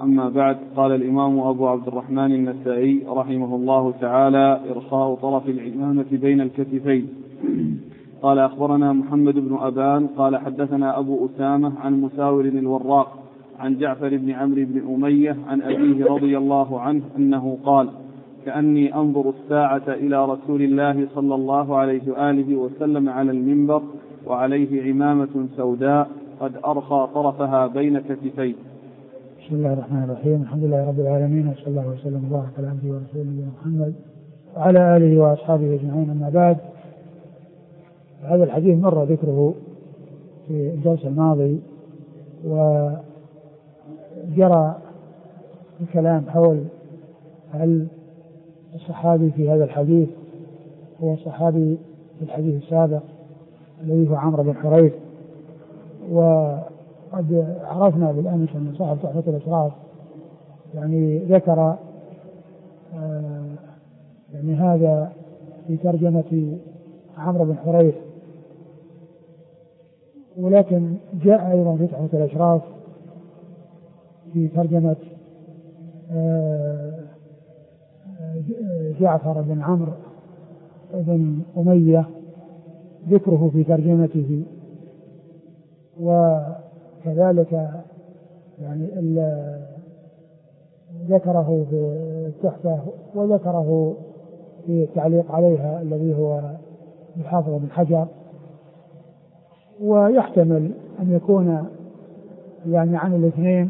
أما بعد. قال الإمام أبو عبد الرحمن النسائي رحمه الله تعالى: إرخاء طرف العمامة بين الكتفين. قال أخبرنا محمد بن أبان قال حدثنا أبو أسامة عن مساور الوراق عن جعفر بن عمرو بن أمية عن أبيه رضي الله عنه أنه قال: كأني أنظر الساعة إلى رسول الله صلى الله عليه وآله وسلم على المنبر وعليه عمامة سوداء قد أرخى طرفها بين كتفيه. بسم الله الرحمن الرحيم. الحمد لله رب العالمين، وصلى الله وسلم وبارك على عبده ورسوله محمد وعلى آله وأصحابه أجمعين. أما بعد، هذا الحديث مر ذكره في الدرس الماضي، وجرى الكلام حول هل الصحابي في هذا الحديث هو الصحابي في الحديث السابق الذي هو عمرو بن حريث. وقد عرفنا بالأمس أن صاحب تحفة الأشراف يعني ذكر يعني هذا في ترجمة عمرو بن حريث، ولكن جاء أيضا في تحفة الأشراف في ترجمة جعفر بن عمرو بن أمية ذكره في ترجمته، وكذلك يعني ذكره في التحفة وذكره في التعليق عليها الذي هو الحافظ بن حجر. ويحتمل أن يكون يعني عن الاثنين،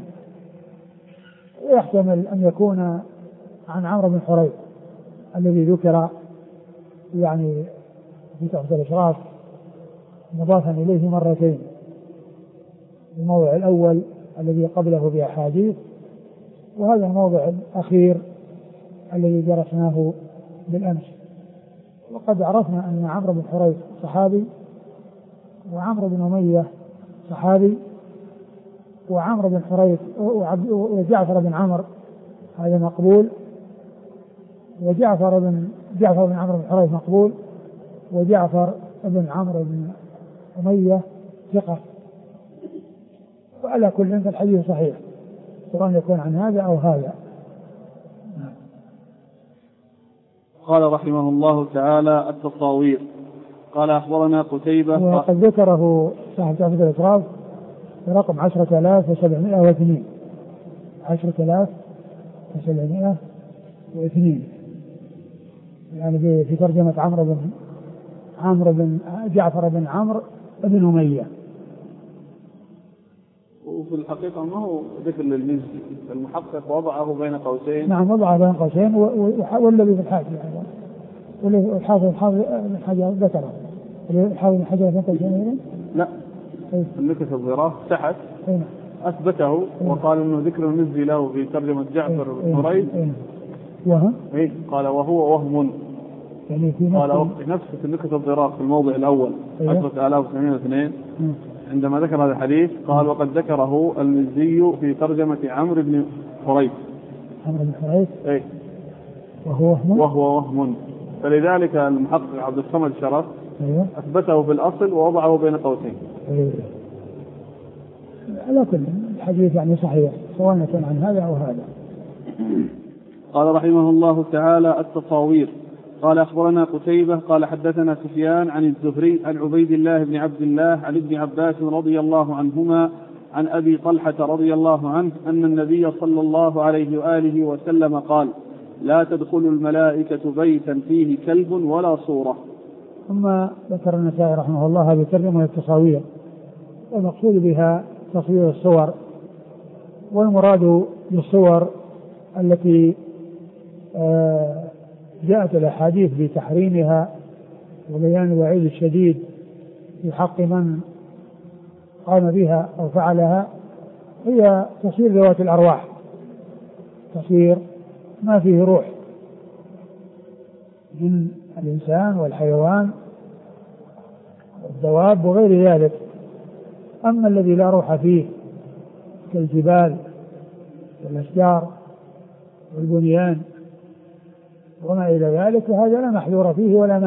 ويحتمل أن يكون عن عمرو بن حريث الذي ذكر يعني في تحفة الأشراف مضافا إليه مرتين، الموضع الأول الذي قبله بأحاديث، وهذا الموضع الأخير الذي درسناه بالأمس. وقد عرفنا أن عمرو بن حريث صحابي، وعمرو بن أمية صحابي، وعمرو بن حريث وجعفر بن عمرو هذا مقبول، وجعفر بن عمرو بن حريث مقبول، وجعفر بن عمرو بن أمية ثقة. وعلى كل فالحديث صحيح، سواء يكون عن هذا أو هذا. قال رحمه الله تعالى: التصاوير. قال أخبرنا قتيبة وقد ذكره صاحب تحفة الأشراف برقم 10,702 10,702 يعني في ترجمة جعفر بن عمرو بن أمية. وفي الحقيقة ما هو ذكر للمزي، المحقق وضعه بين قوسين. نعم، وضعه بين قوسين، والذي في الحاشية أيضا، والذي الحافظ بن حجر ذكره. الحافظ بن حجر ذكره لا، النكت الظراف تحت أثبته وقال إنه ذكر المزي له في ترجمة جعفر بن حريث قال وهو وهم، يعني قال نفس النكت الظراف في الموضع الأول 10,802 عندما ذكر هذا الحديث قال: وقد ذكره المزي في ترجمة عمرو بن حريث. وهو وهم، فلذلك المحقق عبد الصمد شرف أثبته في الأصل ووضعه بين قوسين. على كل الحديث يعني صحيح، سواء كان عن هذا أو هذا. قال رحمه الله تعالى: التصاوير. قال أخبرنا قتيبة قال حدثنا سفيان عن الزهري عن عبيد الله بن عبد الله عن ابن عباس رضي الله عنهما عن أبي طلحة رضي الله عنه أن النبي صلى الله عليه وآله وسلم قال: لا تدخل الملائكة بيتا فيه كلب ولا صورة. ثم ذكر النسائي رحمه الله هذه الترجمة التصاوير، والمقصود بها تصوير الصور، والمراد بالصور التي جاءت الأحاديث بتحريمها وبيان الوعيد الشديد في حق من قام بها أو فعلها، هي تصوير ذوات الأرواح، تصوير ما فيه روح من الإنسان والحيوان والدواب وغير ذلك. أما الذي لا روح فيه كالجبال والأشجار والبنيان وما إلى ذلك، فهذا لا محذور فيه ولا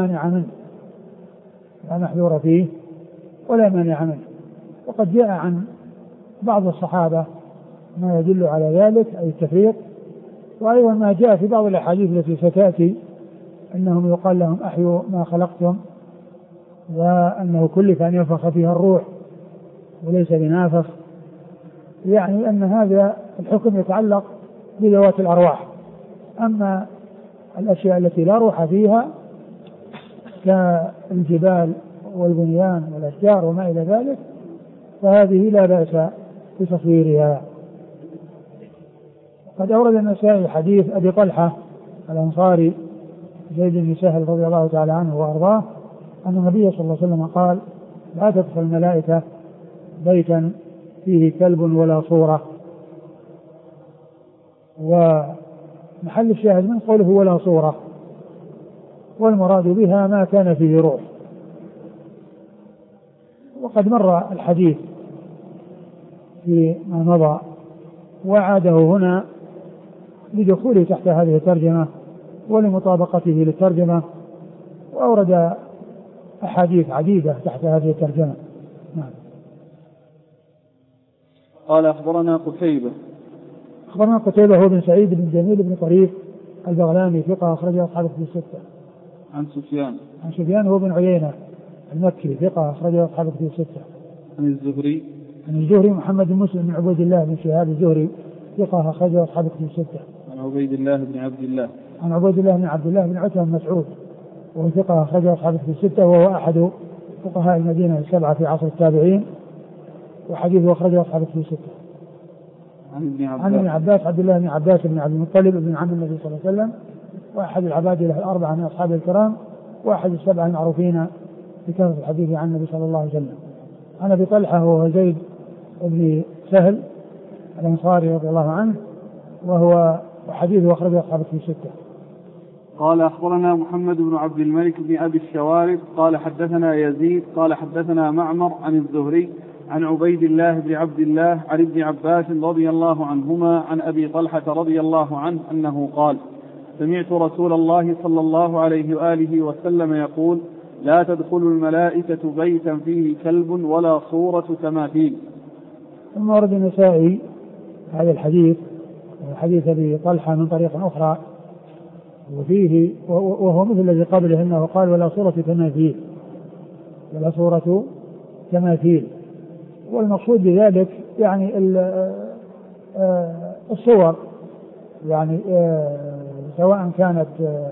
مانع منه. وقد جاء عن بعض الصحابة ما يدل على ذلك أي التفريق. وأيضا ما جاء في بعض الأحاديث التي ستأتي أنهم يقال لهم أحيوا ما خلقتم، وأنه كلف أن ينفخ فيها الروح وليس بنافخ، يعني أن هذا الحكم يتعلق بذوات الأرواح. أما الأشياء التي لا روح فيها كالجبال والبنيان والأشجار وما إلى ذلك فهذه لا بأس بتصويرها. قد أورد النسائي حديث أبي طلحة الأنصاري زيد بن سهل رضي الله تعالى عنه وأرضاه أن النبي صلى الله عليه وسلم قال: لا تدخل الملائكة بيتا فيه كلب ولا صورة. ومحل الشاهد من قوله ولا صورة، والمراد بها ما كان فيه روح. وقد مر الحديث فيما مضى وعاده هنا لدخوله تحت هذه الترجمة ولمطابقته للترجمة، وأورد أحاديث عديدة تحت هذه الترجمة. نعم. قال أخبرنا قتيبة. أخبرنا قتيبة هو بن سعيد بن جميل بن طريف البغلاني ثقة أخرجه أصحاب الكتب الستة. عن سفيان. عن سفيان هو بن عيينة المكي ثقة أخرجه أصحاب الكتب الستة. عن الزهري. عن الزهري محمد بن مسلم بن عبيد الله بن شهاب الزهري ثقة أخرجه أصحاب الكتب الستة. عن عبيد الله بن عبد الله. عن عبيد الله بن عبد الله بن عتبة بن مسعود وهو ثقة أخرجه أصحاب الكتب الستة، وهو أحد فقهاء المدينة السبعة في عصر التابعين، وحديثه أخرجه أصحاب الكتب الستة. عن ابن عباس عبد الله بن عباس بن عبد المطلب بن عم النبي صلى الله عليه وسلم، وأحد العباد له الأربعة من أصحاب الكرام، وأحد السبعة المعروفين بكثرة الحديث عن النبي صلى الله عليه وسلم. عن أبي طلحة وهو زيد بن سهل الأنصاري رضي الله عنه، وهو حديثه أخرجه أصحاب الكتب الستة. قال أخبرنا محمد بن عبد الملك بن أبي الشوارب قال حدثنا يزيد قال حدثنا معمر عن الزهري عن عبيد الله بن عبد الله عن ابن عباس رضي الله عنهما عن أبي طلحة رضي الله عنه أنه قال: سمعت رسول الله صلى الله عليه وآله وسلم يقول: لا تدخل الملائكة بيتا فيه كلب ولا صورة تماثيل. ثم ورد النسائي هذا الحديث حديث أبي طلحة من طريق أخرى وفيه وهو مثل الذي قبله أنه قال: ولا صورة تماثيل، ولا صورة تماثيل. والمقصود بذلك يعني الصور، يعني سواء كانت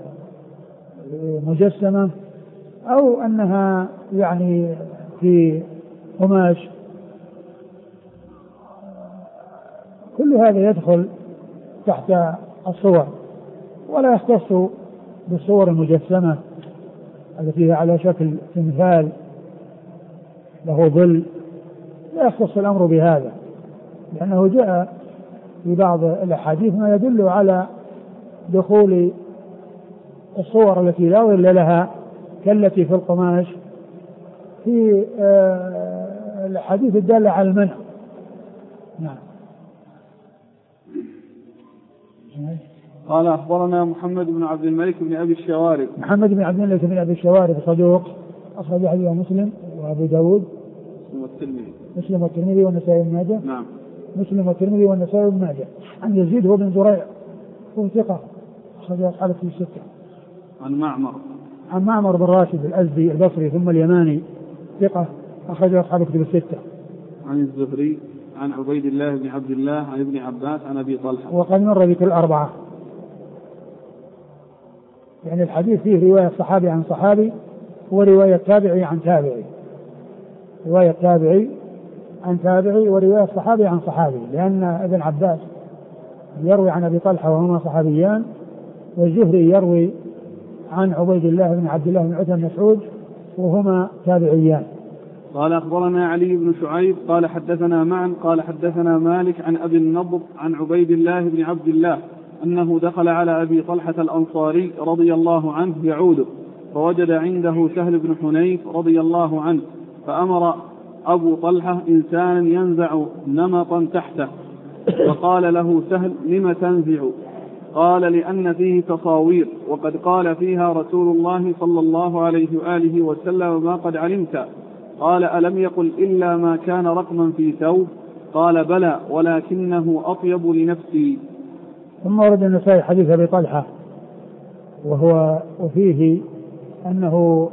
مجسمة أو أنها يعني في قماش، كل هذا يدخل تحت الصور، ولا يختص بالصور المجسمة التي هي على شكل تمثال له ظل، لا يختص الأمر بهذا، لأنه جاء في بعض الأحاديث ما يدل على دخول الصور التي لا ظل لها كالتي في القماش في الحديث الدالة على المنع. نعم. قال أخبرنا محمد بن عبد الملك بن أبي الشوارب. محمد بن عبد الملك بن أبي الشوارب صدوق أخرج حديثه مسلم وأبو داود مسلم والترمذي والنسائي بن ماجه. نعم. مسلم والترمذي والنسائي بن ماجه. عن يزيد هو بن زريع هو ثقة أخرج أصحاب الكتب الستة. عن معمر بن راشد الأزدي البصري ثم اليماني ثقة أخرج أصحاب الكتب الستة. عن الزهري عن عبيد الله بن عبد الله عن ابن عباس عن أبي طلحة. وقد مر بكل أربعة، يعني الحديث فيه رواية صحابي عن صحابي ورواية تابعي عن تابعي، رواية تابعي عن تابعي ورواية صحابي عن صحابي، لأن ابن عباس يروي عن أبي طلحة وهما صحابيان، والزهري يروي عن عبيد الله بن عبد الله بن عتبة بن مسعود وهما تابعيان. قال أخبرنا علي بن شعيب قال حدثنا معا قال حدثنا مالك عن أبي النضر عن عبيد الله بن عبد الله أنه دخل على أبي طلحة الأنصاري رضي الله عنه يعوده، فوجد عنده سهل بن حنيف رضي الله عنه، فأمر أبو طلحة إنسانا ينزع نمطا تحته، فقال له سهل: لم تنزع؟ قال: لأن فيه تصاوير، وقد قال فيها رسول الله صلى الله عليه وآله وسلم ما قد علمت. قال: ألم يقل إلا ما كان رقما في ثوب؟ قال بلى ولكنه أطيب لنفسي. ثم ورد النسائي حديث أبي طلحة وفيه أنه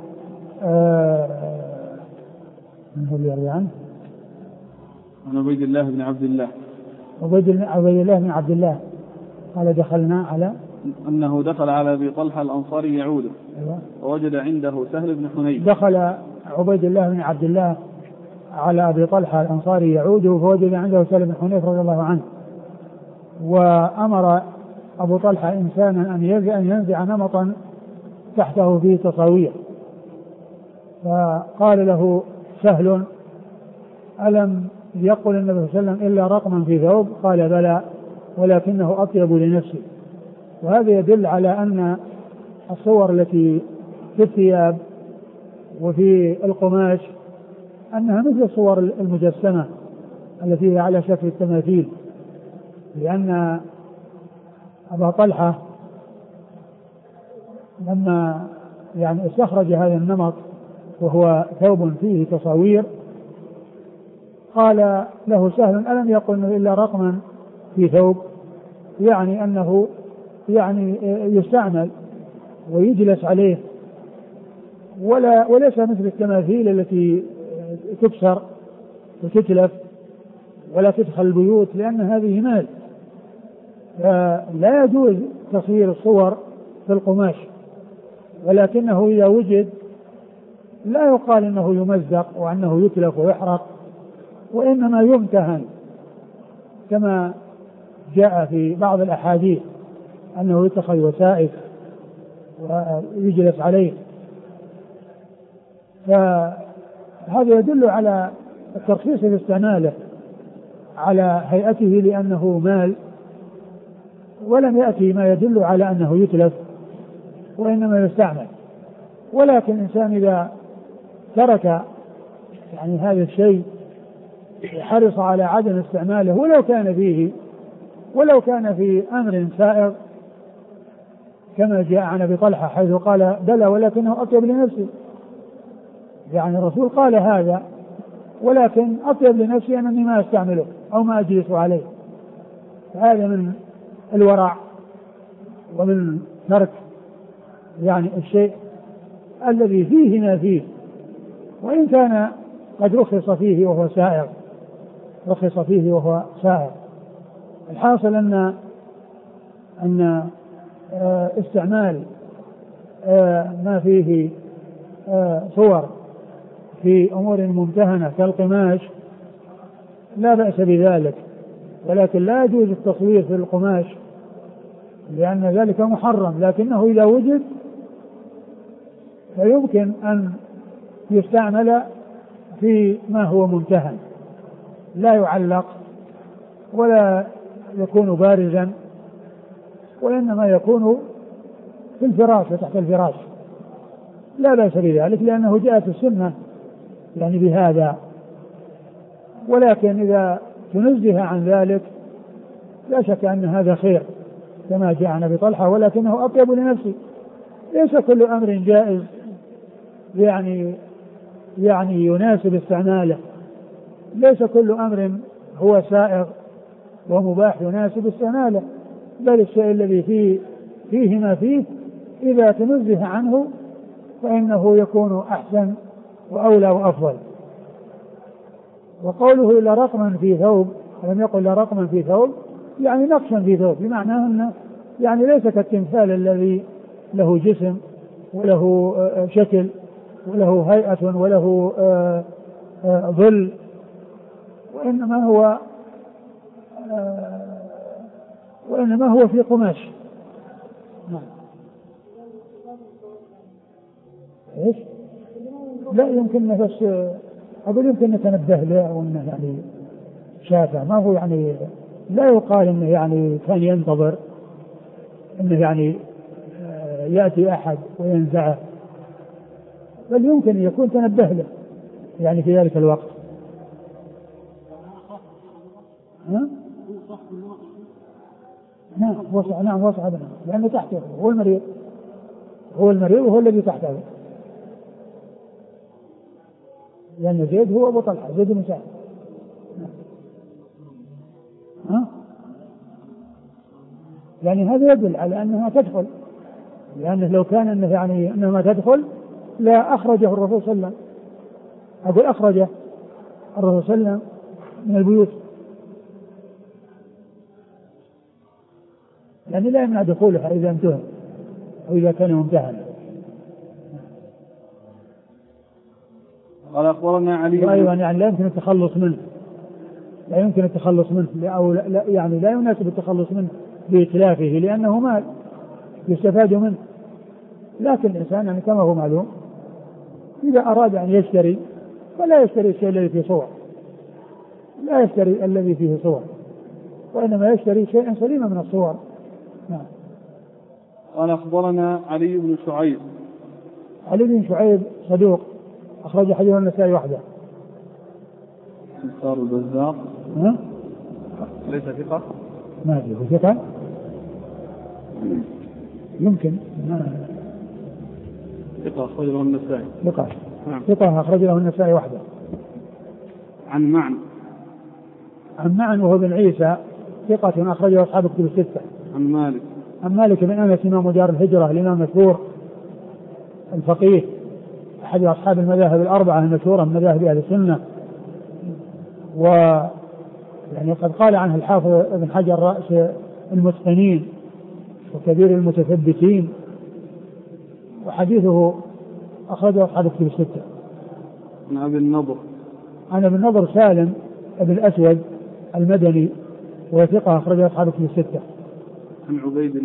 من هو اللي يروي عنه؟ عن عبيد الله بن عبد الله. عبيد الله بن عبد الله قال دخلنا على أنه دخل على أبي طلحة الأنصاري يعوده. أيوة. ووجد عنده سهل بن حنيف. دخل عبيد الله بن عبد الله على أبي طلحة الأنصاري يعوده فوجد عنده سهل بن حنيف رضي الله عنه. وأمر أبو طلحة إنسانا أن ينزع نمطا تحته فيه تصاوير، فقال له سهل ألم يقل النبي صلى الله عليه وسلم إلا رقما في ثوب؟ قال بلى ولكنه أطيب لنفسي. وهذا يدل على أن الصور التي في الثياب وفي القماش أنها مثل الصور المجسمة التي هي على شكل التماثيل، لأن أبا طلحة لما استخرج هذا النمط وهو ثوب فيه تصاوير قال له سهل ألم يقل إلا رقما في ثوب، يعني أنه يستعمل ويجلس عليه وليس مثل التماثيل التي تكسر وتتلف ولا تدخل البيوت، لأن هذه مال، لا يجوز تصوير الصور في القماش، ولكنه إذا وجد لا يقال أنه يمزق وأنه يتلف ويحرق، وإنما يمتهن كما جاء في بعض الأحاديث أنه يتخذ وسائف ويجلس عليه. فهذا يدل على الترخيص في استعماله على هيئته لأنه مال، ولم يأتي ما يدل على أنه يتلف وإنما يستعمل. ولكن الإنسان إذا ترك هذا الشيء حرص على عدم استعماله ولو كان في أمر سائغ كما جاء عن أبي طلحة حيث قال بلى ولكنه أطيب لنفسي، يعني الرسول قال هذا ولكن أطيب لنفسي أنني ما أستعمله أو ما أجلس عليه. هذا من الورع ومن ترك الشيء الذي فيه ما فيه، وإن كان قد رخص فيه وهو سائغ. الحاصل أن استعمال ما فيه صور في أمور ممتهنة كالقماش لا بأس بذلك، ولكن لا يجوز التصوير في القماش لأن ذلك محرم، لكنه إذا وجد فيمكن أن يستعمل في ما هو ممتهن لا يعلق ولا يكون بارزا، وإنما يكون في الفراش وتحت الفراش، لا بأس بذلك لأنه جاءت السنة بهذا. ولكن إذا تنزه عن ذلك لا شك أن هذا خير كما جاء عن أبي طلحة ولكنه أطيب لنفسه. ليس كل أمر جائز يناسب استعماله، ليس كل أمر هو سائغ ومباح يناسب استعماله، بل الشيء الذي فيه ما فيه إذا تنزه عنه فإنه يكون أحسن وأولى وأفضل. وقوله إلا رقما في ثوب لم يقل إلا رقما في ثوب نقشا في ثوب، بمعنى أنه ليس كالتمثال الذي له جسم وله شكل وله هيئة وله ظل، وإنما هو في قماش. إيش؟ لا يمكن بس أقول يمكن نتنبه له وأنه شافع، ما هو لا يقال إنه كان ينتظر إنه يأتي أحد وينزعه، بل يمكن يكون تنبه له في ذلك الوقت. نعم وصعب لأنه تحته هو المريض وهو الذي تحته، لأن زيد هو أبو طلحة زيد بن سعد. يعني هذا يدل على أنها تدخل، لأنه لو كان أنه يعني أنها ما تدخل لا أخرجه الرسول صلى الله عليه وسلم، أقول أخرجه الرسول صلى الله عليه وسلم من البيوت، يعني لا يمنع دخولها إذا انتهى أو إذا كان ممتهنا. قال أخبرنا علي وأيضا يعني لا يمكن التخلص منه، لا يمكن التخلص منه أو لا يعني لا يناسب التخلص منه بإتلافه، لأنه مال يستفاد منه. لكن الإنسان يعني كما هو معلوم إذا أراد أن يشتري فلا يشتري الشيء الذي فيه صور، لا يشتري الذي فيه صور، وإنما يشتري شيئا سليما من الصور. نعم. قال أخبرنا علي بن شعيب. علي بن شعيب صدوق أخرج حديث النسائي وحده. صار البزار ليس ثقة؟ ما أدري ثقة يمكن ثقة أخرج له النسائي. ثقة أخرج له النسائي وحده. عن معن وهو بن عيسى ثقة أخرجه أصحاب كتب الستة. عن مالك بن أنس إمام دار الهجرة الإمام المشهور الفقيه أحد أصحاب المذاهب الأربعة المشهورة من مذاهب أهل السنة، ويعني قد قال عنه الحافظ ابن حجر رأس المتقنين وكبير المتثبتين، وحديثه أخرجه أصحاب كتب الستة. عن أبي النضر سالم ابن الأسود المدني وثقة أخرجه أصحاب كتب الستة. عن عبيد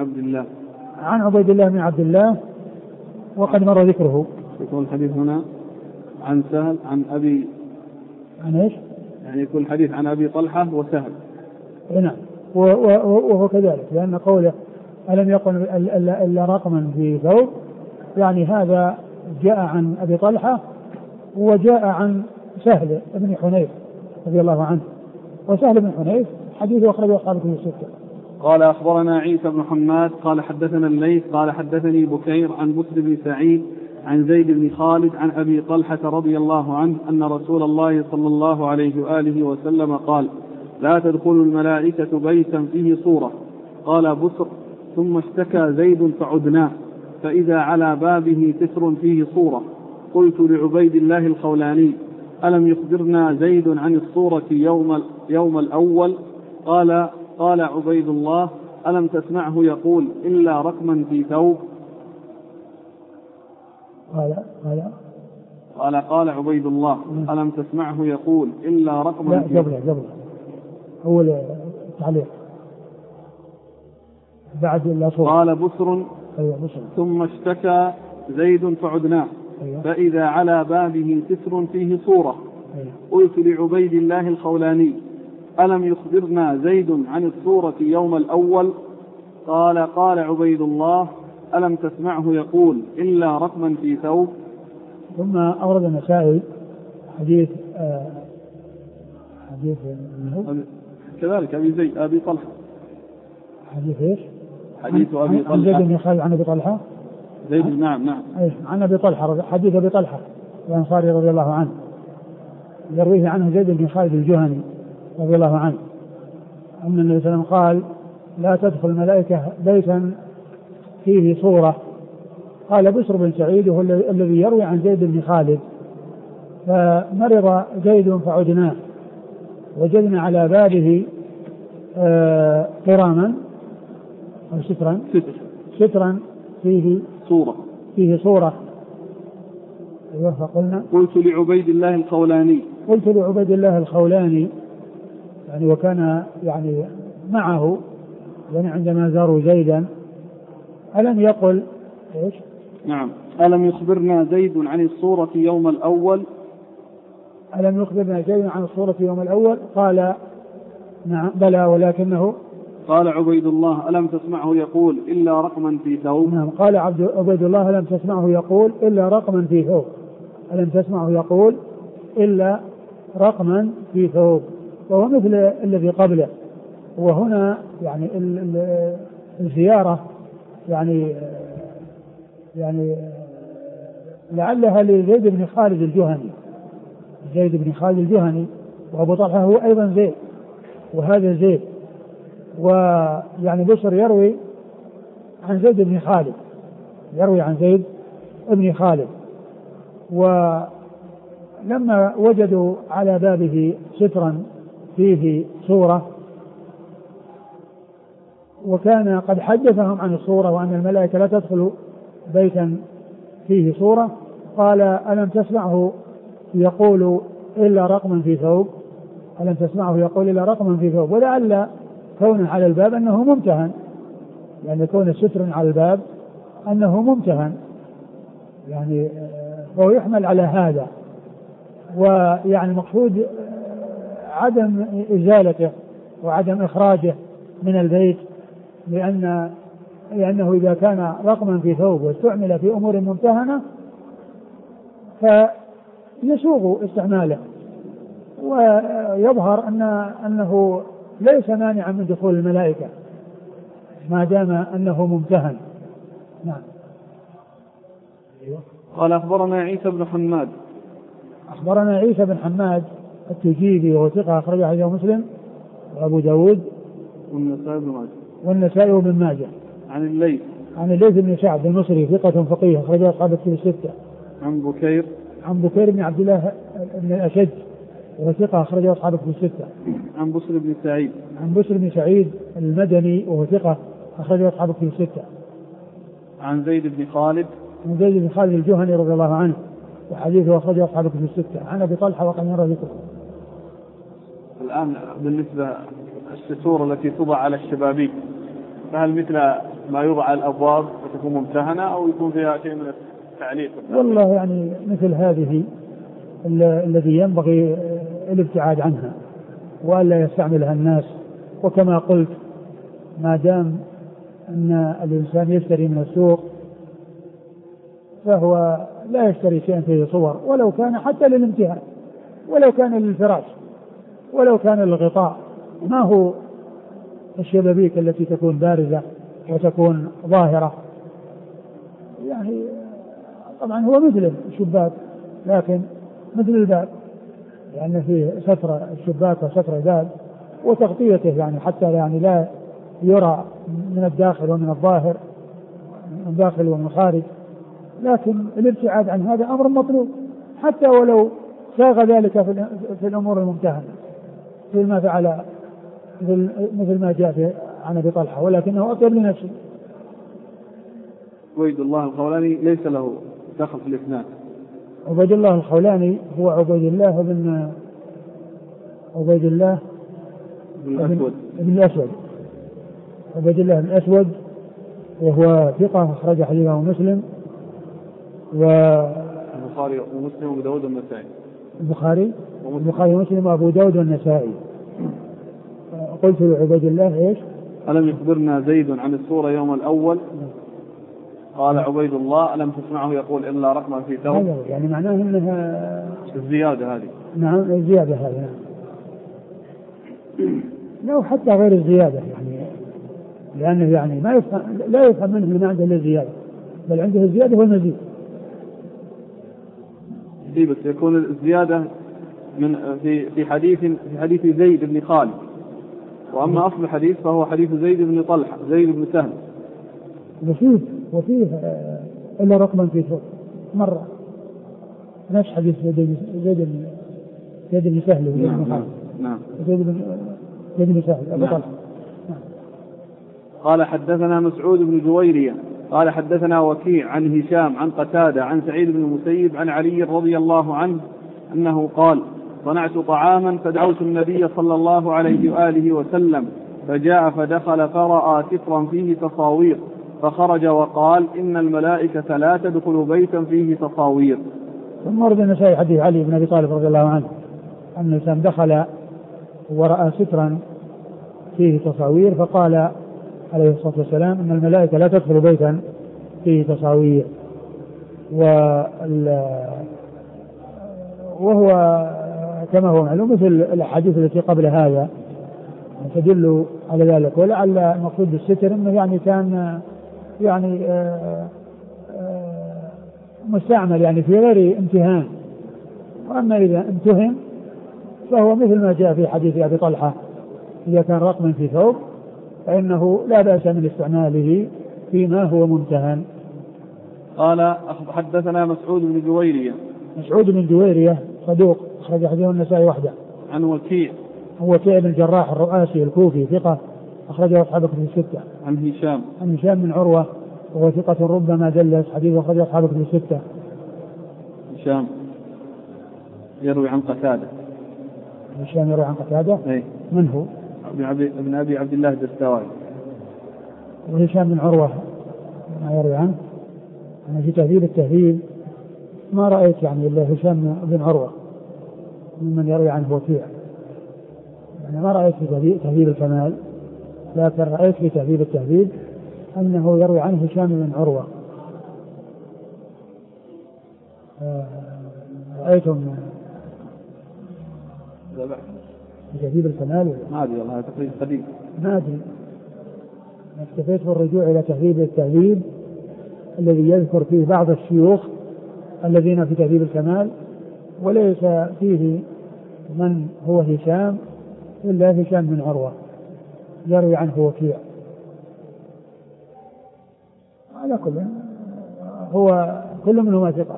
الله بن عبد الله وقد مر ذكره. يكون الحديث هنا عن سهل عن أبي، عن إيش؟ يعني يكون الحديث عن أبي طلحة وسهل. نعم. وهو كذلك، لأن قوله ألم يكن إلا رقما في ثوب، يعني هذا جاء عن أبي طلحة وجاء عن سهل بن حنيف رضي الله عنه، وسهل بن حنيف حديثه أخرجه أصحاب الكتب الستة. قال أخبرنا عيسى بن حماد قال حدثنا الليث قال حدثني بكير عن بسر بن سعيد عن زيد بن خالد عن أبي طلحة رضي الله عنه أن رسول الله صلى الله عليه وآله وسلم قال: لا تدخل الملائكة بيتا فيه صورة. قال بسر: ثم اشتكى زيد فعدناه، فإذا على بابه ستر فيه صورة. قلت لعبيد الله الخولاني: ألم يخبرنا زيد عن الصورة يوم الأول؟ قال عبيد الله: ألم تسمعه يقول إلا رقما في ثوب؟ قال عبيد الله: ألم تسمعه يقول إلا رقما في ثوب؟ قبل أول تعليق بعد لا صورة. قال بسر: ثم اشتكى زيد فعدناه، فإذا على بابه ستر فيه صورة. قلت لعبيد الله الخولاني: ألم يخبرنا زيد عن الصورة يوم الأول؟ قال عبيد الله: ألم تسمعه يقول إلا رقما في ثوب؟ ثم أورد النسائي حديث كذلك أبي طلحة. حديث إيش؟ حديث أبي طلحة. عن زيد بن خالد عن أبي طلحة. نعم. عن أبي طلحة، حديث أبي طلحة الأنصاري رضي الله عنه، يرويه عنه زيد بن خالد الجهني رضي الله عنه أن النبي صلى الله عليه وسلم قال: لا تدخل الملائكة بيتا فيه صورة. قال بسر بن سعيد هو الذي يروي عن زيد بن خالد: فمرض زيد فعدناه، وجدنا على بابه قراما أو سترا فيه صورة. فقلنا: قلت لعبيد الله الخولاني يعني وكان يعني معه يعني عندما زاروا زيدا: ألم يقل إيش؟ نعم. ألم يخبرنا زيد عن الصورة يوم الأول؟ قال: نعم بلى ولكنه. قال عبيد الله: ألم تسمعه يقول إلا رقما في ثوب؟ نعم. قال عبيد الله: ألم تسمعه يقول إلا رقما في ثوب. ألم تسمعه يقول إلا رقما في ثوب، وهو مثل الذي قبله. وهنا يعني الزيارة يعني لعلها لزيد بن خالد الجهني، وأبو طلحة هو أيضا زيد، وهذا زيد ويعني بشر يروي عن زيد بن خالد، يروي عن زيد بن خالد. ولما وجدوا على بابه سترا فيه صورة، وكان قد حدثهم عن الصورة وأن الملائكة لا تدخل بيتا فيه صورة، قال ألم تسمعه يقول إلا رقما في ثوب، ألم تسمعه يقول إلا رقما في ثوب. ولعل كونه على الباب أنه ممتهن، يعني كون الستر على الباب أنه ممتهن، يعني هو يحمل على هذا. ويعني المقصود عدم إزالته وعدم إخراجه من البيت، لأنه إذا كان رقما في ثوب واستعمل في أمور ممتهنة فيسوغ استعماله، ويظهر أنه ليس مانعا من دخول الملائكة ما دام أنه ممتهن. نعم. قال أخبرنا عيسى بن حماد. أخبرنا عيسى بن حماد التجيبي وهو ثقة أخرج حديثه مسلم وأبو داود والنسائي وابن ماجه. عن الليث. عن الليث بن سعد المصري ثقة فقيه أخرج أصحاب الكتب الستة. عن بكير. عن بكير بن عبد الله بن الأشج وهو ثقة أخرج أصحاب الكتب الستة. عن بسر بن سعيد. عن بسر بن سعيد المدني وهو ثقة أخرج أصحاب الكتب الستة. عن زيد بن خالد. عن زيد بن خالد الجهني رضي الله عنه وحديثه أخرج أصحاب الكتب الستة. عن أبي طلحة وقد مر ذكره. الآن بالنسبة الستور التي توضع على الشبابيك، فهل مثل ما يوضع على الأبواب وتكون ممتهنة أو يكون فيها شيء من التعليق؟ والله يعني مثل هذه الذي ينبغي الابتعاد عنها وألا يستعملها الناس. وكما قلت ما دام أن الإنسان يشتري من السوق فهو لا يشتري شيئا فيه صور، ولو كان حتى للامتهان، ولو كان للفراش، ولو كان للغطاء، ما هو الشبابيك التي تكون بارزة وتكون ظاهرة. يعني طبعا هو مثل الشباك لكن مثل الباب، لأن يعني فيه ستر الشباك وستر الباب وتغطيته، يعني حتى يعني لا يرى من الداخل ومن الظاهر، من الداخل ومن الخارج. لكن الابتعاد عن هذا أمر مطلوب حتى ولو ساغ ذلك في الأمور الممتهنة، مثل ما فعل مثل ما جاء عن أبي طلحة، ولكنه أطيب لنفسه. عبيد الله الخولاني ليس له دخل في الإسناد. عبيد الله الخولاني هو عبيد الله بن الأسود. عبيد الله بن الأسود وهو ثقة أخرج حديثه مسلم البخاري ومسلم وأبو داود والنسائي. البخاري ومسلم وأبو داود والنسائي. قلت لعبيد الله إيش؟ ألم يخبرنا زيد عن السورة يوم الأول؟ قال عبيد الله ألم تسمعه يقول إلا رقما في ثوب. يعني معناه أنها الزيادة هذه. نعم الزيادة هذه. نعم. لو حتى غير الزيادة يعني، لأنه يعني ما يفهم، لا يفهم منه ما عنده إلا الزيادة، بل عنده الزيادة والمزيد. بس يكون الزيادة من في حديث زيد بن خالد، وأما أصل الحديث فهو حديث زيد بن طلحة زيد بن سهل. وفيه إلا رقما في ثوب مرة، نفس حديث زيد بن سهل. نعم. زيد بن سهل أبو طلحة. قال حدثنا مسعود بن جويرية قال حدثنا وكيع عن هشام عن قتادة عن سعيد بن المسيب عن علي رضي الله عنه أنه قال صنعت طعاما فدعوت النبي صلى الله عليه وآله وسلم فجاء فدخل فرأى سترا فيه تصاوير فخرج وقال إن الملائكة لا تدخل بيتا فيه تصاوير. ثم ورد النسائي حديث علي بن أبي طالب رضي الله عنه أن الإنسان دخل ورأى سترا فيه تصاوير فقال عليه الصلاة والسلام إن الملائكة لا تدخل بيتا فيه تصاوير. وهو كما هو معلوم مثل الأحاديث التي قبل هذا تدل على ذلك. ولعل المقصود بالستر انه يعني كان يعني مستعمل يعني في غير امتهان، واما اذا امتهن فهو مثل ما جاء في حديث ابي طلحة اذا كان رقما في ثوب فإنه لا بأس من استعماله فيما هو ممتهن. قال حدثنا مسعود بن جويرية. مسعود بن جويرية صدوق أخرج حديثه النسائي وحده. عن وكيع. هو وكيع بن الجراح الرؤاسي الكوفي ثقة أخرجه أصحاب الكتب الستة. عن هشام. عن هشام بن عروة وهو ثقة ربما دلس حديثه أخرجه أصحاب الكتب الستة. هشام يروي عن قتادة. هشام يروي عن قتادة. أي. من هو؟ ابن أبي عبد الله الدستوائي. وهشام بن عروة ما يروي عنه. أنا في تهذيب التهذيب ما رأيت يعني إلا هشام بن عروة ممن يروي عنه وكيع، يعني ما رأيت في تهذيب الكمال، لكن رأيت في تهذيب التهذيب أنه يروي عنه هشام بن عروة. رأيتم في تهذيب الكمال؟ ما أدري والله تقريبا قديم. ما أدري، اكتفيت بالرجوع إلى تهذيب التهذيب الذي يذكر فيه بعض الشيوخ الذين في تهذيب الكمال، وليس فيه من هو هشام إلا هشام بن عروة يروي عنه وكيع. على كل هو كل منهما ثقة.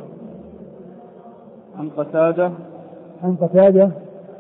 عن قتادة. عن قتادة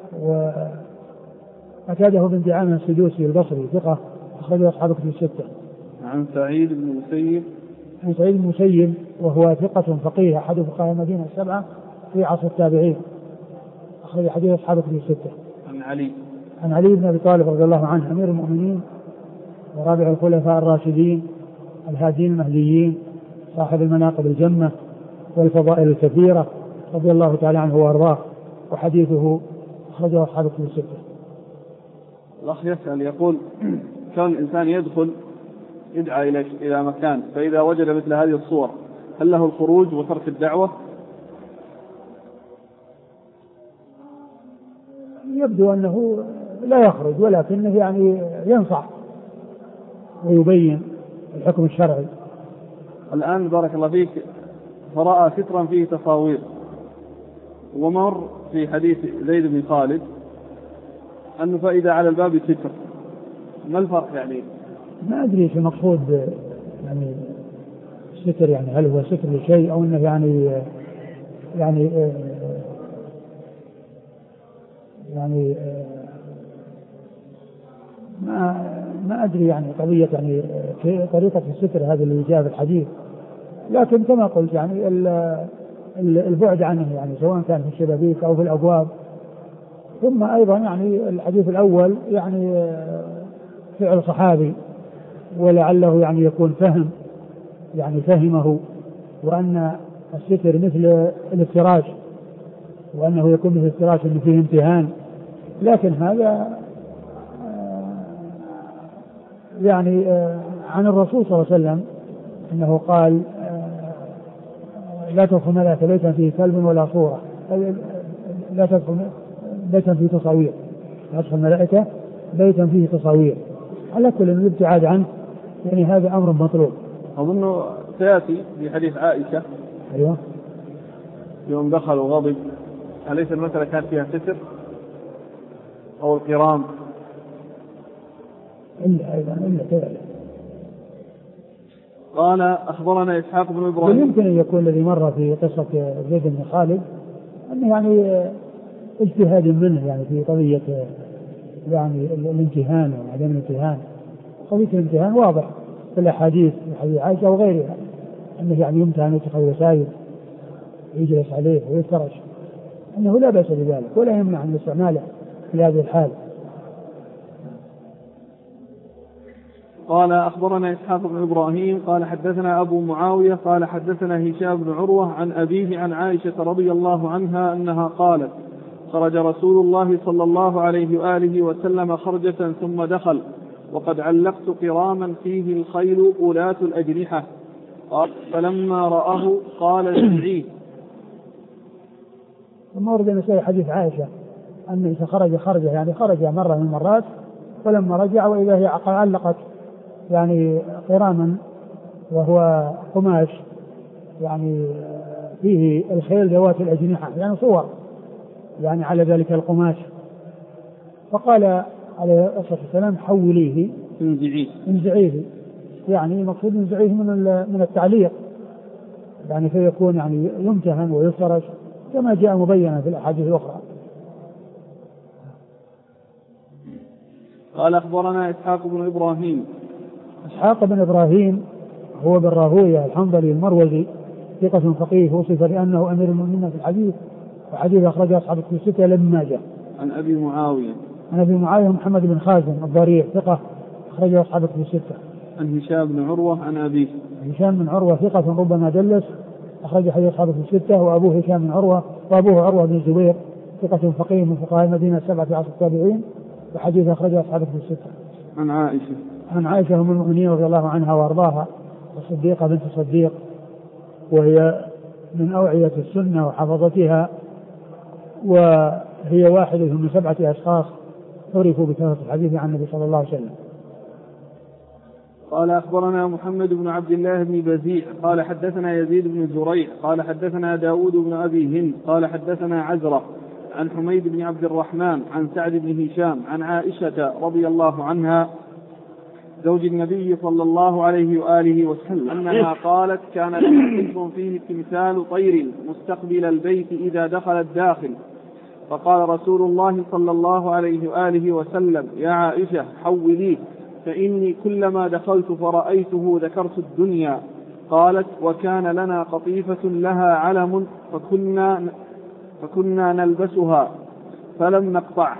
وقتادة بن دعامة السدوسي البصري ثقة أخرجه أصحاب الكتب الستة. عن سعيد بن المسيب. عن سعيد بن المسيب وهو ثقة فقيه أحد فقهاء المدينة السبعة في عصر التابعين أخرج حديث أصحاب الكتب الستة. عن علي. عن علي بن أبي طالب رضي الله عنه أمير المؤمنين ورابع الخلفاء الراشدين الهادين المهديين صاحب المناقب الجمة والفضائل الكثيرة رضي الله تعالى عنه وأرضاه، وحديثه أخرجه أصحاب الكتب الستة. الأخ يسأل يقول كان الإنسان يدعى إلى مكان فإذا وجد مثل هذه الصور هل له الخروج وترك الدعوة؟ يبدو أنه لا يخرج، ولكنه يعني ينصح ويبين الحكم الشرعي. الآن بارك الله فيك فرأى سترا فيه تصاوير ومر في حديث زيد بن خالد أنه فإذا على الباب ستر، ما الفرق يعني؟ ما أدري في مقصود يعني ستر، يعني هل هو ستر لشيء أو أنه يعني ما أدري يعني قضية يعني طريقة الستر هذا اللي جاء في الحديث، لكن كما قلت يعني البعد عنه يعني سواء كان في الشبابيك أو في الأبواب. ثم أيضا يعني الحديث الأول يعني فعل صحابي ولعله يعني يكون فهمه وأن الستر مثل الافتراش وأنه يكون مثل الافتراش أنه فيه امتهان، لكن هذا يعني عن الرسول صلى الله عليه وسلم أنه قال لا تدخل ملائكة بيتا فيه كلب ولا صورة، لا تدخل بيتا فيه تصاوير، لا تدخل ملائكة بيتا فيه تصاوير. على كل الابتعاد عنه يعني هذا أمر مطلوب. أظن سيأتي في حديث عائشة. أيوة. يوم دخل وغضب أليس المسألة كانت فيها ستر أو القرام؟ إلا أيضا إلا كذلك. قال أخبرنا إسحاق بن إبراهيم. يمكن أن يكون الذي مر في قصة زيد بن خالد أنه يعني اجتهاد منه يعني في قضية يعني الامتهان وعدم الامتهان. قضية الامتهان واضح في الأحاديث في حديث عائشة وغيرها أنه يعني يمتهن ويتخذ وسائل ويجلس عليه ويفترش، أنه لا بأس بذلك ولا يمنع من استعماله في هذه الحال. قال أخبرنا إسحاق بن إبراهيم قال حدثنا أبو معاوية قال حدثنا هشام بن عروة عن أبيه عن عائشة رضي الله عنها أنها قالت خرج رسول الله صلى الله عليه وآله وسلم خرجة ثم دخل وقد علقت قراما فيه الخيل أولاة الأجنحة، قال فلما رآه قال ارجعيه. ثم ورد النسائي حديث عائشة أن خرجة يعني خرج مرة من المرات فلما رجع وإذا هي علقت يعني قراما وهو قماش يعني فيه الخيل ذوات الأجنحة يعني صور يعني على ذلك القماش، فقال عليه الصلاة والسلام حوليه انزعيه، يعني المقصود انزعيه من التعليق، يعني فيكون يعني يمتهن ويفرش كما جاء مبينا في الأحاديث الأخرى. قال أخبرنا إسحاق بن إبراهيم. إسحاق بن إبراهيم هو بن راهويه الحنظلي المروزي، ثقة فقيه، وصف بأنه أمير المؤمنين في الحديث، وحديث أخرجه أصحاب الكتب الستة إلا ابن ماجه. عن أبي معاوية محمد بن خازم الضرير، ثقة أخرجه أصحاب الكتب الستة. عن هشام بن عروة عن أبيه. هشام بن عروة ثقة ربما دلس، أخرج حديث أصحاب الكتب الستة. وأبوه هشام بن عروة، وأبوه عروة بن الزبير، ثقة فقيه من فقهاء المدينة السبعة في عصر التابعين، وحديث أخرجه أصحاب الكتب الستة. عن عائشة أم المؤمنين رضي الله عنها وأرضاها، الصديقة بنت الصديق، وهي من أوعية السنة وحفظتها، وهي واحدة من 7 أشخاص عرفوا بكثرة الحديث عن النبي صلى الله عليه وسلم. قال أخبرنا محمد بن عبد الله بن بزيع قال حدثنا يزيد بن زريع قال حدثنا داود بن أبي هند قال حدثنا عزرة عن حميد بن عبد الرحمن عن سعد بن هشام عن عائشة رضي الله عنها زوج النبي صلى الله عليه وآله وسلم أنها قالت: كان لنا حجر فيه تمثال طير مستقبل البيت إذا دخل الداخل، فقال رسول الله صلى الله عليه وآله وسلم: يا عائشة حوليه، فإني كلما دخلت فرأيته ذكرت الدنيا. قالت: وكان لنا قطيفة لها علم فكنا نلبسها فلم نقطعه.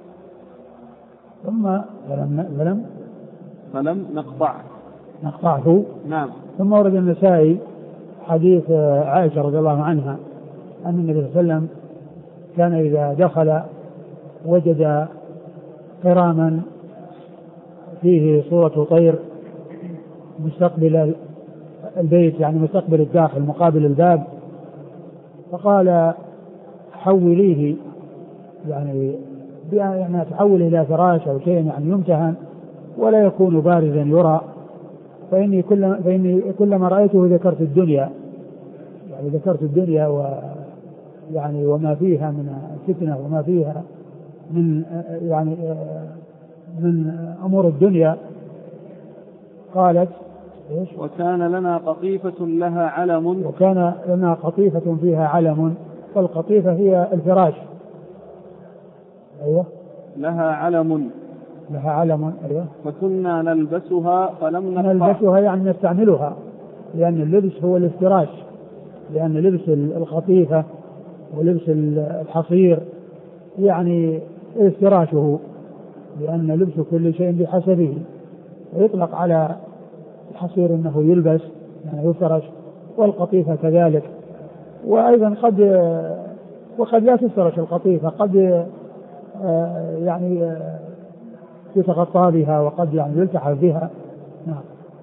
فلم نقطعه. نعم. ثم ورد النسائي حديث عائشة رضي الله عنها أن النبي صلى الله عليه وسلم كان إذا دخل وجد قراما فيه صورة طير مستقبل البيت، يعني مستقبل الداخل مقابل الباب، فقال: حوليه، يعني تحوله إلى فراش أو شيء يعني يمتهن ولا يكون بارزا يرى، فإني كلما رأيته ذكرت الدنيا، يعني ذكرت الدنيا يعني وما فيها من الفتنة وما فيها من يعني من أمور الدنيا. قالت: وكان لنا قطيفة لها علم. وكان لنا قطيفة فيها علم، فالقطيفة هي الفراش. أيوة. لها علم. أيوة. فكنا نلبسها فلم نقطع. نلبسها يعني نستعملها، لأن اللبس هو الافتراش، لأن لبس القطيفة ولبس الحصير يعني افتراشه، لأن لبس كل شيء بحسبه، ويطلق على الحصير أنه يلبس يعني يفترش، والقطيفة كذلك. وأيضا وقد لا تفترش القطيفة، قد يعني يتغطى بها، وقد يعني يلتحف بها. نعم.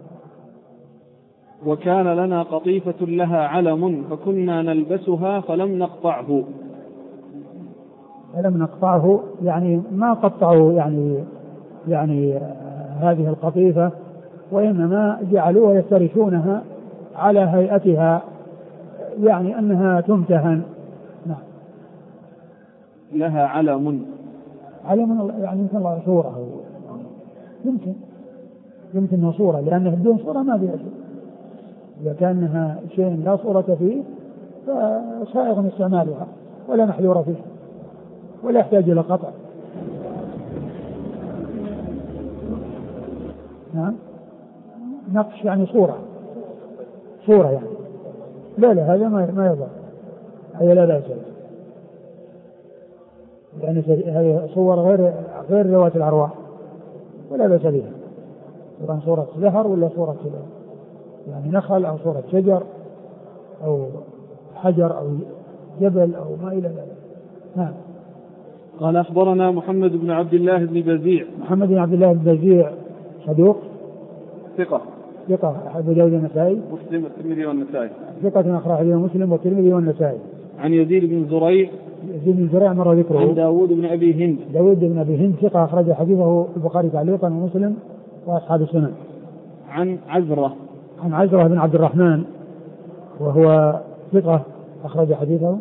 وكان لنا قطيفة لها علم فكنا نلبسها فلم نقطعه. يعني ما قطعوا يعني هذه القطيفة، وإنما جعلوها يفترشونها على هيئتها، يعني أنها تمتهن. نعم. لها علم يعني يمكن الله صورة، يمكن صورة، لأنه بدون صورة ما فيها شيء. إذا كانها شيء لا صورة فيه فسائغ استعمالها ولا محذور فيه ولا يحتاج إلى قطع. نعم. نقش يعني صورة يعني. لا هذا ما يضر، هذا لا بأس، يعني هذه صور غير ذوات الأرواح ولا بأس بها، سواء صورة زهر ولا صورة يعني نخل أو صورة شجر أو حجر أو جبل أو ما إلى ذلك. نعم. قال أخبرنا محمد بن عبد الله بن بزيع. محمد بن عبد الله بن بزيع صدوق ثقة أبو داود النسائي مسلم والترمذي والنسائي. ثقة أخرج حديث مسلم والترمذي والنسائي. عن يزيد بن زريع مر ذكره. عن داود بن أبي هند ثقة أخرج حديثه البخاري تعليقا ومسلم وأصحاب السنن. عن عزرة بن عبد الرحمن وهو ثقة أخرج حديثه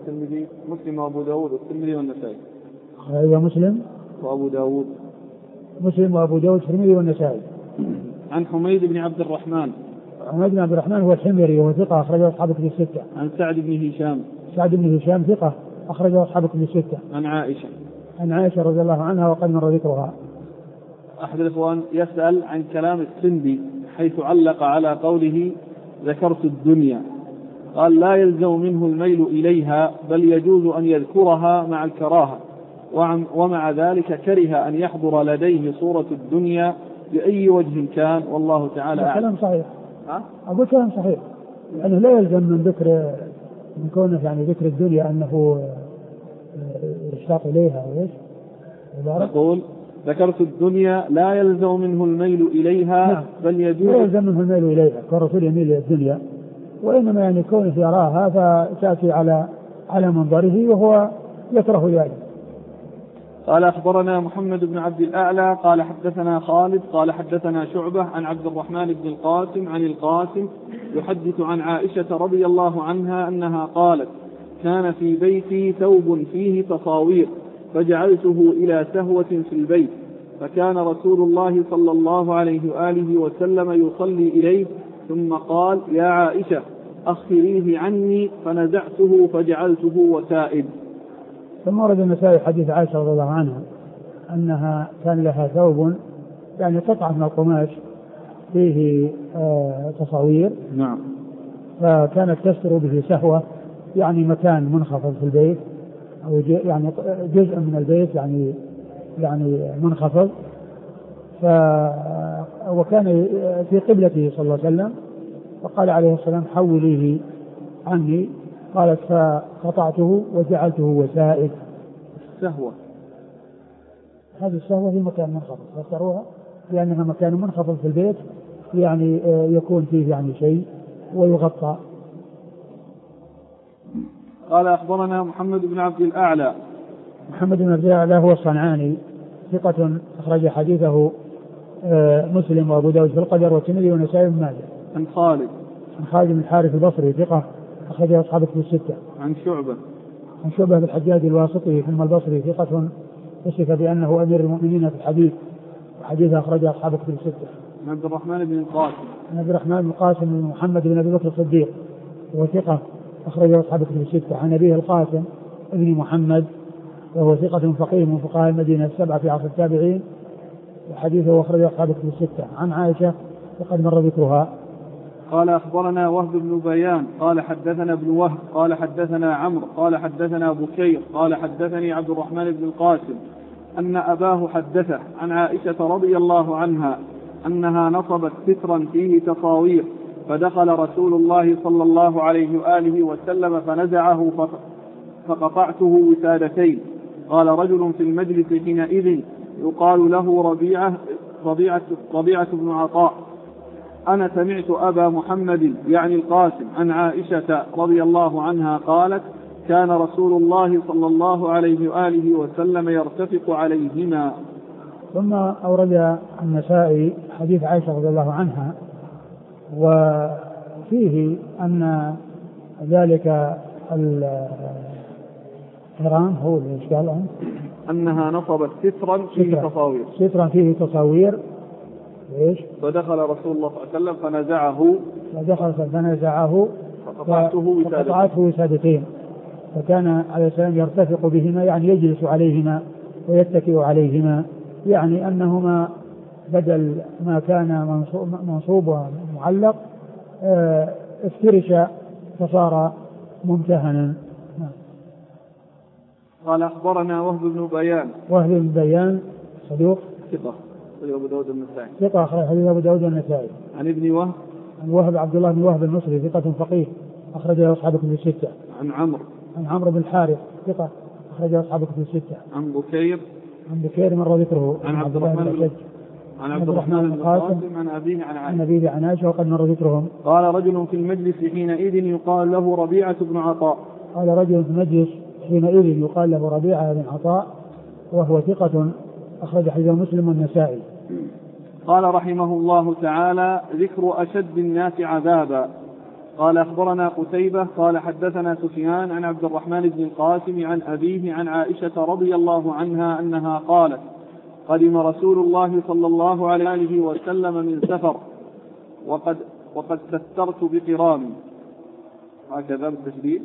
مسلم وأبو داود والترمذي والنسائي. أيوة مسلم وأبو داود مسلم وأبو داود والترمذي والنسائي. عن حميد بن عبد الرحمن. حميد بن عبد الرحمن هو الحميري وهو ثقة أخرجه أصحاب كتب الستة. عن سعد بن هشام. سعد بن هشام ثقة أخرجه أصحاب كتب الستة. عن عائشة. عن عائشة رضي الله عنها وقد مر ذكرها. أحد الإخوان يسأل عن كلام السندي حيث علق على قوله ذكرت الدنيا، قال لا يلزم منه الميل إليها بل يجوز أن يذكرها مع الكراهة، ومع ذلك كره أن يحضر لديه صورة الدنيا بأي وجه كان، والله تعالى أعلم. كلام صحيح. أقول كلام صحيح، لأنه لا يلزم من ذكر من كونه يعني ذكر الدنيا أنه يشتاق إليها وإيش؟ يقول ذكرت الدنيا لا يلزم منه الميل إليها. نعم. بل يجوز لا يلزم منه الميل إليها كالرسول يميل إلى الدنيا، وإنما يعني كونه يراها فتأتي على منظره وهو يكره ذلك. قال أخبرنا محمد بن عبد الأعلى قال حدثنا خالد قال حدثنا شعبة عن عبد الرحمن بن القاسم عن القاسم يحدث عن عائشة رضي الله عنها أنها قالت كان في بيتي ثوب فيه تصاوير فجعلته إلى سهوة في البيت، فكان رسول الله صلى الله عليه وآله وسلم يصلي إليه ثم قال يا عائشة أخريه عني، فنزعته فجعلته وسائد. ثم ورد النسائي حديث عائشة رضي الله عنها أنها كان لها ثوب يعني قطعة من القماش فيه تصاوير. نعم. فكانت تستر به سهوة يعني مكان منخفض في البيت أو يعني جزء من البيت يعني منخفض. وكان في قبلته صلى الله عليه وسلم فقال عليه السلام حوليه عني، قالت فقطعته وجعلته وسائد. السهوة هذه السهوة في مكان منخفض فاختاروها لأنها مكان منخفض في البيت يعني يكون فيه يعني شيء ويغطى. قال أخبرنا محمد بن عبد الأعلى. محمد بن عبد الأعلى هو الصنعاني ثقة أخرج حديثه مسلم وأبو داود في القدر والترمذي والنسائي بن ماجه. عن خالد. عن خالد بن الحارث البصري ثقة أخرجه أصحاب الكتب الستة. عن شعبة. عن شعبة بن الحجاج الواسطي ثم البصري ثقة وصف بأنه أمير المؤمنين في الحديث، وحديث أخرجه أصحاب الكتب الستة. عن عبد الرحمن بن القاسم. عن عبد الرحمن بن القاسم بن محمد بن أبي بكر الصديق وهو ثقة أخرجه أصحاب الكتب الستة. عن أبيه القاسم ابن محمد وهو ثقة فقيه من فقهاء المدينة السبعة في عصر التابعين، وحديثه أخرجه أصحاب الكتب الستة. عن عائشة وقد مر ذكرها. قال أخبرنا وهب بن بيان قال حدثنا ابن وهب قال حدثنا عمرو قال حدثنا بكير قال حدثني عبد الرحمن بن القاسم أن أباه حدثه عن عائشة رضي الله عنها أنها نصبت سترا فيه تصاوير، فدخل رسول الله صلى الله عليه وآله وسلم فنزعه فقطعته وسادتين. قال رجل في المجلس حينئذ يقال له ربيعة بن عطاء أنا سمعت أبا محمد يعني القاسم عن عائشة رضي الله عنها قالت كان رسول الله صلى الله عليه وآله وسلم يرتفق عليهما. ثم أورد النسائي حديث عائشة رضي الله عنها وفيه أن ذلك الحرام هو الإشكال أنها نصبت سترا فيه تصاوير. سترا فيه تصاوير إيش؟ فدخل رسول الله صلى الله عليه وسلم فنزعه فقطعته وسادتين، فكان عليه السلام يرتفق بهما يعني يجلس عليهما ويتكئ عليهما، يعني أنهما بدل ما كان منصوب ومعلق افترش فصار ممتهنا. قال أخبرنا وهب بن بيان. وهب بن بيان صدوق ثقة أبو داود النسائي. ثقة أخرج حديث أبو داود النسائي. عن ابن وهب. عن وهب عبد الله بن وهب المصري ثقة فقيه أخرجه أصحاب الكتب الستة. عن عمرو. عن عمرو بن الحارث ثقة أخرجه أصحاب الكتب الستة. عن بكير. عن بكير مر ذكره. عن عبد الرحمن بن القاسم عن أبيه عن عائشة وقد مر ذكرهم. قال رجل في المجلس حينئذ يقال له ربيعة بن عطاء. قال رجل في المجلس حينئذ يقال له ربيعة بن عطاء وهو ثقة أخرج حديث مسلم والنسائي. قال رحمه الله تعالى ذكر أشد الناس عذابا. قال أخبرنا قتيبة قال حدثنا سفيان عن عبد الرحمن بن القاسم عن أبيه عن عائشة رضي الله عنها أنها قالت قدم رسول الله صلى الله عليه وسلم من سفر وقد سترت بقرام. هكذا بالتشديد.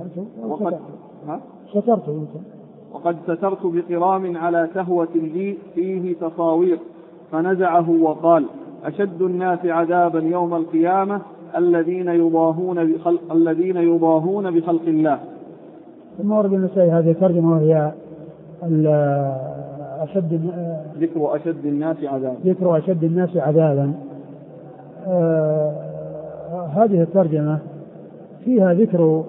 وقد سترت بقرام على سهوة لي فيه تصاوير، فنزعه وقال: أشد الناس عذابا يوم القيامة الذين يضاهون بخلق الله. ثم ورد النسائي هذه الترجمة وهي ذكر أشد الناس عذابا. هذه الترجمة فيها ذكر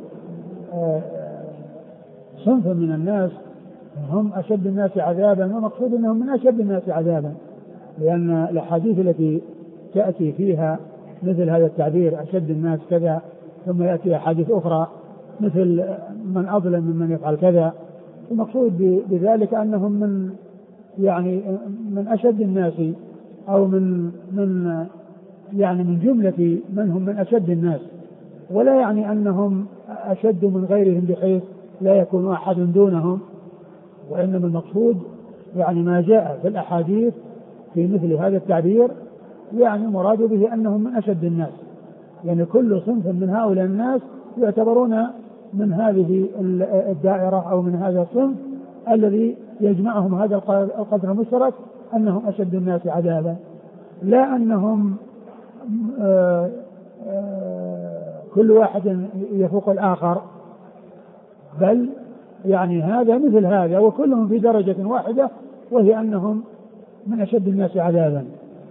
صنف من الناس هم أشد الناس عذابا، ومقصود أنهم من أشد الناس عذابا، لأن الأحاديث التي تأتي فيها مثل هذا التعبير أشد الناس كذا، ثم يأتي أحاديث أخرى مثل من أظلم ممن يفعل كذا، المقصود بذلك أنهم من أشد الناس، أو من جملة من هم من أشد الناس، ولا يعني أنهم أشد من غيرهم بحيث لا يكون أحد دونهم، وإنما المقصود ما جاء في الأحاديث في مثل هذا التعبير مراد به أنهم من أشد الناس، كل صنف من هؤلاء الناس يعتبرون من هذه الدائرة أو من هذا الصنف الذي يجمعهم هذا القدر المشترك أنهم أشد الناس عذابا، لا أنهم كل واحد يفوق الآخر، بل هذا مثل هذا وكلهم في درجة واحدة، وهي أنهم من أشد الناس عذابا.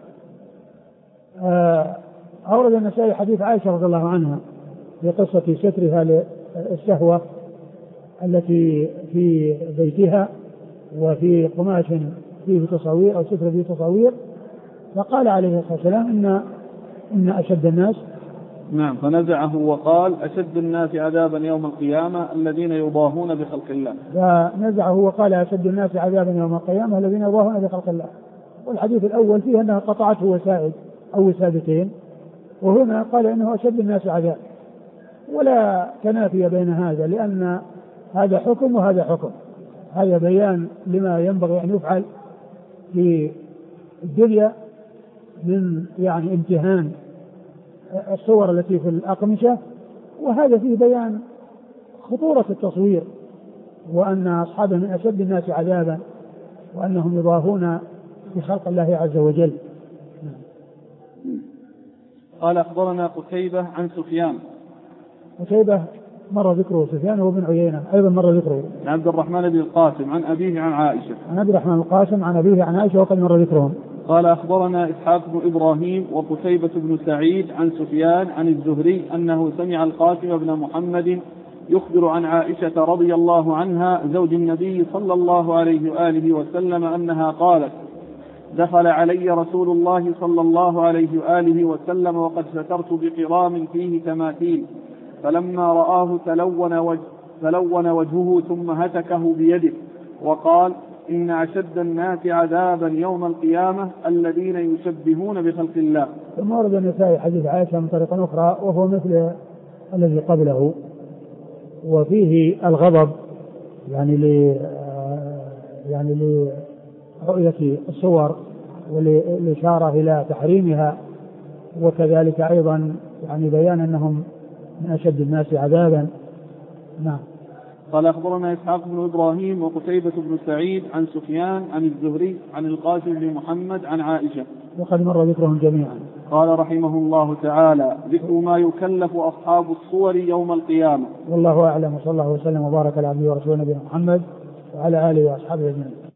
أورد النسائي حديث عائشة رضي الله عنها في قصة سترها للسهوة التي في بيتها وفي قماش فيه تصاوير أو ستر فيه تصاوير، فقال عليه الصلاة والسلام إن أشد الناس. نعم. فنزعه وقال: أشد الناس عذابا يوم القيامة الذين يضاهون بخلق الله. فنزعه وقال: أشد الناس عذابا يوم القيامة الذين يضاهون بخلق الله. والحديث الأول فيه أنها قطعته وسائد أو وسادتين، وهنا قال إنه أشد الناس عذاب، ولا تنافي بين هذا، لأن هذا حكم وهذا حكم، هذا بيان لما ينبغي أن يفعل في الدنيا من امتهان الصور التي في الأقمشة، وهذا فيه بيان خطورة التصوير، وأن أصحابه من أشد الناس عذابا، وأنهم يضاهون بخلق الله عز وجل. قال: أخبرنا قتيبة عن سفيان. قتيبة مر ذكره، سفيان هو بن عيينة أيضا مر ذكره. عن عبد الرحمن بن القاسم عن أبيه عن عائشة. عن عبد الرحمن القاسم عن أبيه عن عائشة وقد مر ذكرهم. قال: أخبرنا إسحاق بن إبراهيم وقتيبة بن سعيد عن سفيان عن الزهري أنه سمع القاسم بن محمد يخبر عن عائشة رضي الله عنها زوج النبي صلى الله عليه وآله وسلم أنها قالت: دخل علي رسول الله صلى الله عليه وآله وسلم وقد سترت بقرام فيه تماثيل، فلما رآه تلون وجهه ثم هتكه بيده وقال: إن أشد الناس عذابا يوم القيامة الذين يشبهون بخلق الله. ثم ورد النسائي حديث عائشة من طريق أخرى وهو مثل الذي قبله، وفيه الغضب لرؤية الصور والإشارة إلى تحريمها، وكذلك أيضا بيان أنهم من أشد الناس عذابا. نعم. قال: أخبرنا إسحاق بن إبراهيم وقتيبة بن سعيد عن سفيان عن الزهري عن القاسم بن محمد عن عائشة وقد مر ذكرهم جميعا. قال رحمه الله تعالى: ذكر ما يكلف أصحاب الصور يوم القيامة. والله أعلم، وصلى الله وسلم وبارك على عبده ورسوله نبينا محمد وعلى آله وأصحابه أجمعين.